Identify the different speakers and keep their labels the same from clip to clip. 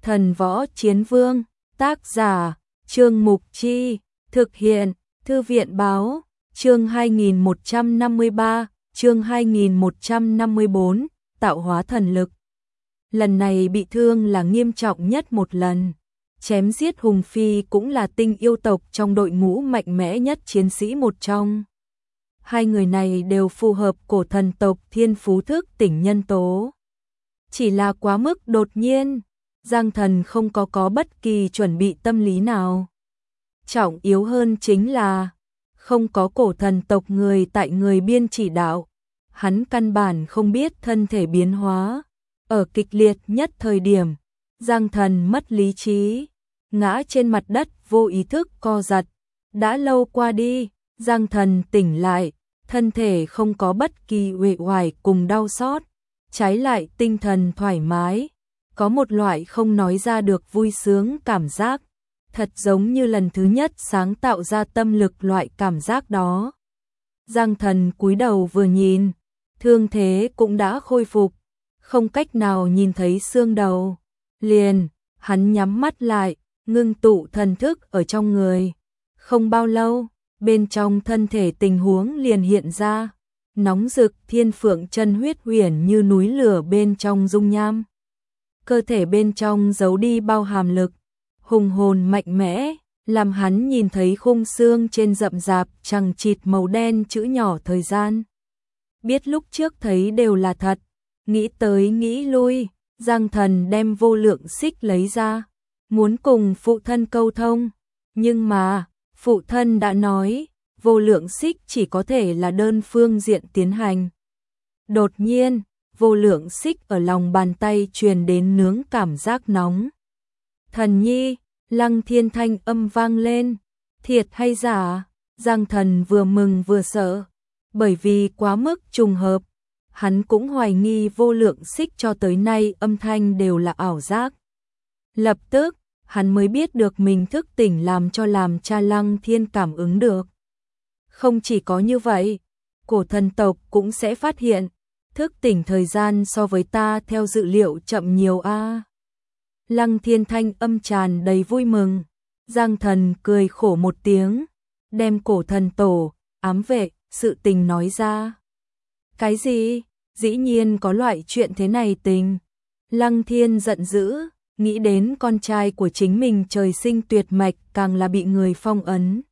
Speaker 1: Thần Võ Chiến Vương, tác giả, Trương Mục Chi, thực hiện, Thư viện báo, chương 2153, chương 2154, tạo hóa thần lực. Lần này bị thương là nghiêm trọng nhất một lần. Chém giết Hùng Phi cũng là tinh yêu tộc trong đội ngũ mạnh mẽ nhất chiến sĩ một trong. Hai người này đều phù hợp cổ thần tộc thiên phú thức tỉnh nhân tố. Chỉ là quá mức đột nhiên, Giang Thần không có bất kỳ chuẩn bị tâm lý nào. Trọng yếu hơn chính là không có cổ thần tộc người tại người biên chỉ đạo. Hắn căn bản không biết thân thể biến hóa. Ở kịch liệt nhất thời điểm, Giang Thần mất lý trí, ngã trên mặt đất vô ý thức co giật. Đã lâu qua đi, Giang Thần tỉnh lại, thân thể không có bất kỳ uể oải cùng đau xót, trái lại tinh thần thoải mái, có một loại không nói ra được vui sướng cảm giác, thật giống như lần thứ nhất sáng tạo ra tâm lực loại cảm giác đó. Giang Thần cúi đầu vừa nhìn, thương thế cũng đã khôi phục, không cách nào nhìn thấy xương đầu. Liền, hắn nhắm mắt lại, ngưng tụ thần thức ở trong người. Không bao lâu, bên trong thân thể tình huống liền hiện ra, nóng rực thiên phượng chân huyết huyền như núi lửa bên trong dung nham. Cơ thể bên trong giấu đi bao hàm lực, hùng hồn mạnh mẽ, làm hắn nhìn thấy khung xương trên rậm rạp chằng chịt màu đen chữ nhỏ thời gian. Biết lúc trước thấy đều là thật, nghĩ tới nghĩ lui, Giang Thần đem vô lượng xích lấy ra, muốn cùng phụ thân câu thông, nhưng mà phụ thân đã nói, vô lượng xích chỉ có thể là đơn phương diện tiến hành. Đột nhiên, vô lượng xích ở lòng bàn tay truyền đến nướng cảm giác nóng. Thần nhi, Lăng Thiên thanh âm vang lên, thiệt hay giả? Giang Thần vừa mừng vừa sợ, bởi vì quá mức trùng hợp, hắn cũng hoài nghi vô lượng xích cho tới nay âm thanh đều là ảo giác. Lập tức, hắn mới biết được mình thức tỉnh làm cha Lăng Thiên cảm ứng được. Không chỉ có như vậy, cổ thần tộc cũng sẽ phát hiện, thức tỉnh thời gian so với ta theo dự liệu chậm nhiều a. Lăng Thiên thanh âm tràn đầy vui mừng, Giang Thần cười khổ một tiếng, đem cổ thần tổ, ám vệ, sự tình nói ra. Cái gì? Dĩ nhiên có loại chuyện thế này tình. Lăng Thiên giận dữ, nghĩ đến con trai của chính mình trời sinh tuyệt mạch càng là bị người phong ấn.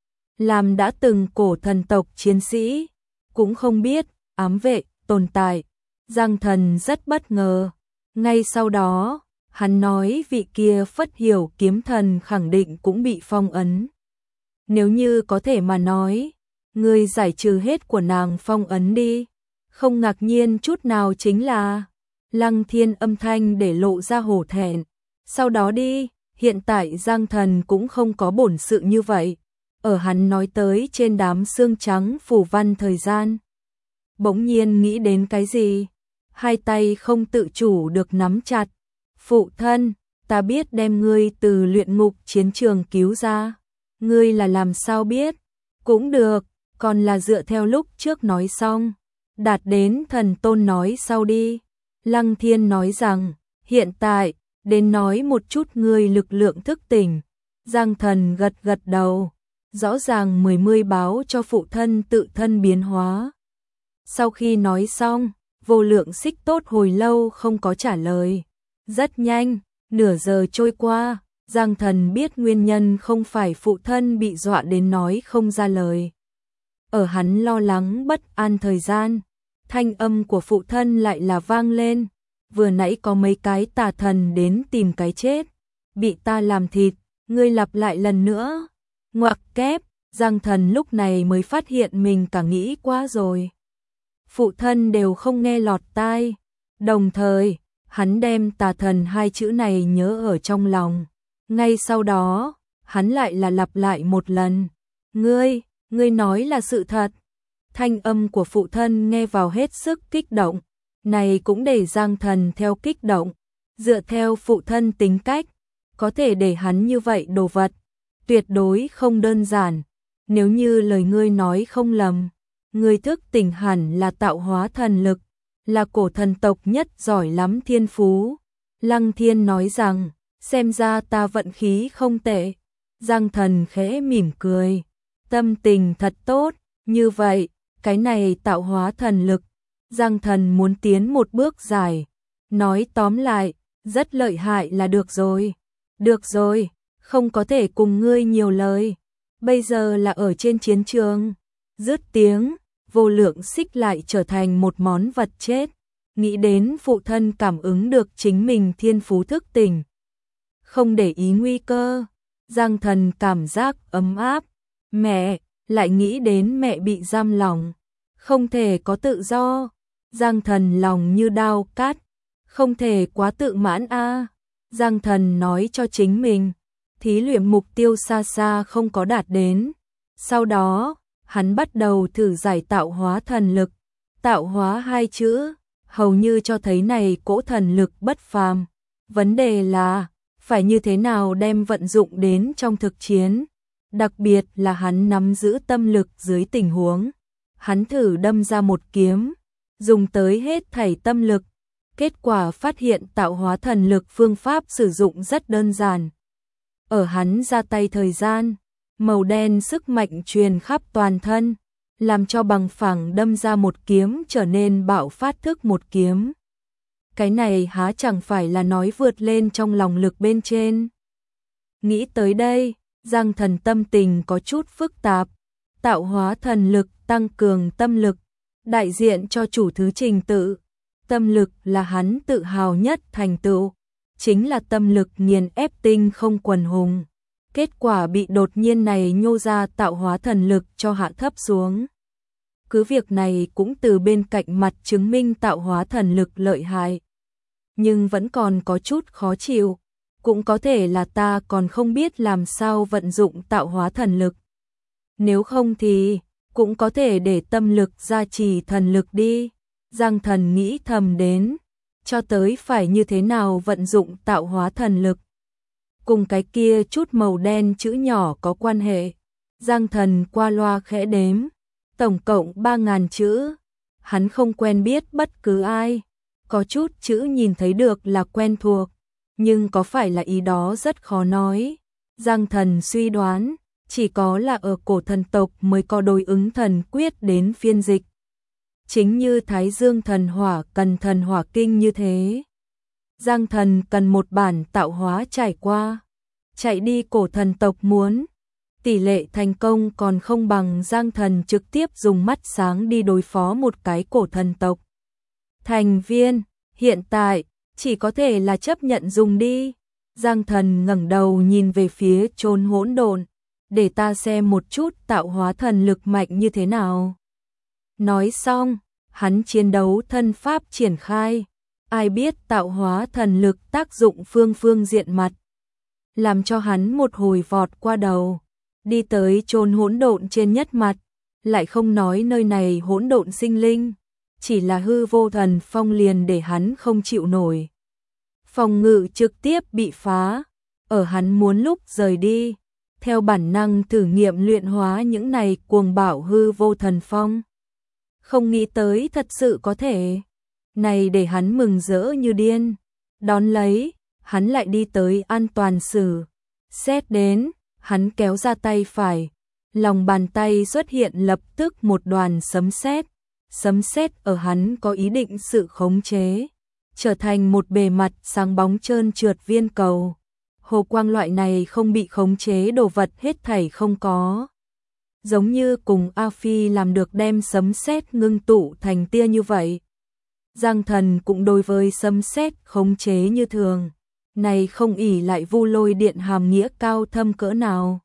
Speaker 1: Làm đã từng cổ thần tộc chiến sĩ, cũng không biết, ám vệ, tồn tại. Giang Thần rất bất ngờ. Ngay sau đó, hắn nói vị kia Phất Hiểu kiếm thần khẳng định cũng bị phong ấn. Nếu như có thể mà nói, ngươi giải trừ hết của nàng phong ấn đi. Không ngạc nhiên chút nào chính là Lăng Thiên âm thanh để lộ ra hổ thẹn. Sau đó đi, hiện tại Giang Thần cũng không có bổn sự như vậy. Ở hắn nói tới trên đám xương trắng phủ văn thời gian. Bỗng nhiên nghĩ đến cái gì? Hai tay không tự chủ được nắm chặt. Phụ thân, ta biết đem ngươi từ luyện ngục chiến trường cứu ra. Ngươi là làm sao biết? Cũng được, còn là dựa theo lúc trước nói xong. Đạt đến thần tôn nói sau đi. Lăng Thiên nói rằng, hiện tại, đến nói một chút ngươi lực lượng thức tỉnh. Giang Thần gật gật đầu, rõ ràng mươi báo cho phụ thân tự thân biến hóa. Sau khi nói xong, vô lượng xích tốt hồi lâu không có trả lời. Rất nhanh, nửa giờ trôi qua, Giang Thần biết nguyên nhân không phải phụ thân bị dọa đến nói không ra lời. Ở hắn lo lắng bất an thời gian, thanh âm của phụ thân lại là vang lên. Vừa nãy có mấy cái tà thần đến tìm cái chết, bị ta làm thịt, ngươi lặp lại lần nữa. Ngoặc kép, Giang Thần lúc này mới phát hiện mình cả nghĩ quá rồi. Phụ thân đều không nghe lọt tai. Đồng thời, hắn đem tà thần hai chữ này nhớ ở trong lòng. Ngay sau đó, hắn lại là lặp lại một lần. Ngươi nói là sự thật. Thanh âm của phụ thân nghe vào hết sức kích động. Này cũng để Giang Thần theo kích động. Dựa theo phụ thân tính cách, có thể để hắn như vậy đồ vật. Tuyệt đối không đơn giản. Nếu như lời ngươi nói không lầm, ngươi thức tỉnh hẳn là tạo hóa thần lực, là cổ thần tộc nhất giỏi lắm thiên phú. Lăng Thiên nói rằng, xem ra ta vận khí không tệ. Giang Thần khẽ mỉm cười, tâm tình thật tốt, như vậy, cái này tạo hóa thần lực. Giang Thần muốn tiến một bước dài, nói tóm lại, rất lợi hại là được rồi. Được rồi, không có thể cùng ngươi nhiều lời. Bây giờ là ở trên chiến trường. Dứt tiếng, Vô Lượng Xích lại trở thành một món vật chết. Nghĩ đến phụ thân cảm ứng được chính mình thiên phú thức tỉnh, không để ý nguy cơ, Giang Thần cảm giác ấm áp. Mẹ, lại nghĩ đến mẹ bị giam lỏng, không thể có tự do. Giang Thần lòng như đao cắt, không thể quá tự mãn a. Giang Thần nói cho chính mình, thí luyện mục tiêu xa xa không có đạt đến. Sau đó, hắn bắt đầu thử giải tạo hóa thần lực. Tạo hóa hai chữ, hầu như cho thấy này cỗ thần lực bất phàm. Vấn đề là, phải như thế nào đem vận dụng đến trong thực chiến. Đặc biệt là hắn nắm giữ tâm lực dưới tình huống. Hắn thử đâm ra một kiếm, dùng tới hết thảy tâm lực. Kết quả phát hiện tạo hóa thần lực phương pháp sử dụng rất đơn giản. Ở hắn ra tay thời gian, màu đen sức mạnh truyền khắp toàn thân, làm cho bằng phẳng đâm ra một kiếm trở nên bạo phát thức một kiếm. Cái này há chẳng phải là nói vượt lên trong lòng lực bên trên. Nghĩ tới đây, Giang Thần tâm tình có chút phức tạp. Tạo hóa thần lực tăng cường tâm lực, đại diện cho chủ thứ trình tự. Tâm lực là hắn tự hào nhất thành tựu, chính là tâm lực nghiền ép tinh không quần hùng. Kết quả bị đột nhiên này nhô ra tạo hóa thần lực cho hạ thấp xuống. Cứ việc này cũng từ bên cạnh mặt chứng minh tạo hóa thần lực lợi hại, nhưng vẫn còn có chút khó chịu. Cũng có thể là ta còn không biết làm sao vận dụng tạo hóa thần lực. Nếu không thì, cũng có thể để tâm lực gia trì thần lực đi. Giang Thần nghĩ thầm đến, cho tới phải như thế nào vận dụng tạo hóa thần lực. Cùng cái kia chút màu đen chữ nhỏ có quan hệ. Giang Thần qua loa khẽ đếm, tổng cộng 3.000 chữ. Hắn không quen biết bất cứ ai, có chút chữ nhìn thấy được là quen thuộc, nhưng có phải là ý đó rất khó nói. Giang Thần suy đoán, chỉ có là ở cổ thần tộc mới có đối ứng thần quyết đến phiên dịch. Chính như Thái Dương thần hỏa cần thần hỏa kinh như thế. Giang Thần cần một bản tạo hóa trải qua. Chạy đi cổ thần tộc muốn, tỷ lệ thành công còn không bằng Giang Thần trực tiếp dùng mắt sáng đi đối phó một cái cổ thần tộc. Thành viên, hiện tại, chỉ có thể là chấp nhận dùng đi. Giang Thần ngẩng đầu nhìn về phía chốn hỗn độn, để ta xem một chút tạo hóa thần lực mạnh như thế nào. Nói xong, hắn chiến đấu thân pháp triển khai. Ai biết tạo hóa thần lực tác dụng phương diện mặt, làm cho hắn một hồi vọt qua đầu, đi tới chốn hỗn độn trên nhất mặt, lại không nói nơi này hỗn độn sinh linh, chỉ là hư vô thần phong liền để hắn không chịu nổi. Phòng ngự trực tiếp bị phá, ở hắn muốn lúc rời đi, theo bản năng thử nghiệm luyện hóa những này cuồng bạo hư vô thần phong. Không nghĩ tới thật sự có thể, này để hắn mừng rỡ như điên. Đón lấy, hắn lại đi tới an toàn sử. Xét đến, hắn kéo ra tay phải, lòng bàn tay xuất hiện lập tức một đoàn sấm sét. Sấm sét ở hắn có ý định sự khống chế, trở thành một bề mặt sáng bóng trơn trượt viên cầu. Hồ quang loại này không bị khống chế đồ vật hết thảy không có. Giống như cùng A Phi làm được đem sấm sét ngưng tụ thành tia như vậy. Giang Thần cũng đối với sấm sét khống chế như thường, này không ỷ lại Vu Lôi Điện hàm nghĩa cao thâm cỡ nào,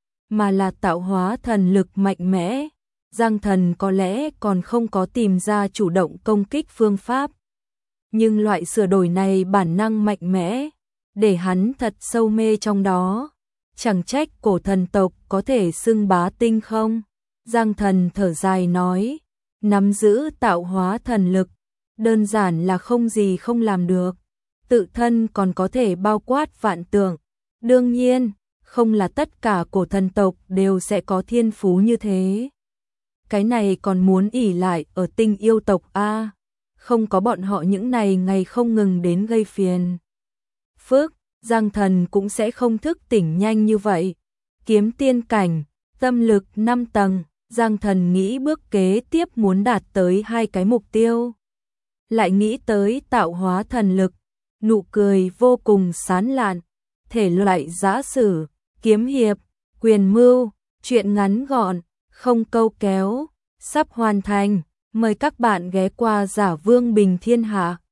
Speaker 1: mà là tạo hóa thần lực mạnh mẽ. Giang Thần có lẽ còn không có tìm ra chủ động công kích phương pháp, nhưng loại sửa đổi này bản năng mạnh mẽ, để hắn thật sâu mê trong đó. Chẳng trách cổ thần tộc có thể xưng bá tinh không. Giang Thần thở dài nói, nắm giữ tạo hóa thần lực, đơn giản là không gì không làm được. Tự thân còn có thể bao quát vạn tượng. Đương nhiên, không là tất cả cổ thần tộc đều sẽ có thiên phú như thế. Cái này còn muốn ỷ lại ở tinh yêu tộc A. Không có bọn họ những này ngày không ngừng đến gây phiền phức. Giang Thần cũng sẽ không thức tỉnh nhanh như vậy. Kiếm tiên cảnh, tâm lực 5 tầng, Giang Thần nghĩ bước kế tiếp muốn đạt tới 2 cái mục tiêu. Lại nghĩ tới tạo hóa thần lực, nụ cười vô cùng sán lạn, thể loại giã sử, kiếm hiệp, quyền mưu, truyện ngắn gọn, không câu kéo, sắp hoàn thành. Mời các bạn ghé qua Giả Vương Bình Thiên Hạ.